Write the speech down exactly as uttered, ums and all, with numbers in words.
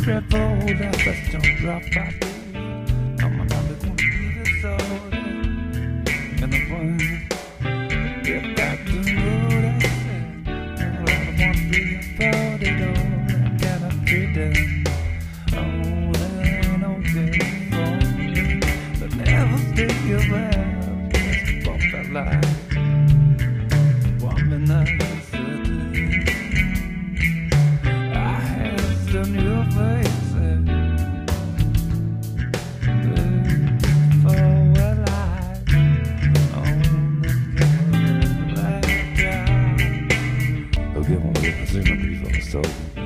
triple, that best don't drop out. I'm another one to the soul. And the one you got to know that said, all I want to be about it all. I cannot treat them. Oh, then okay, wrong. But never stick your ground. Just bump that line. One minute. On your face, for a life on the black. Okay, on va passer ma vie, ça va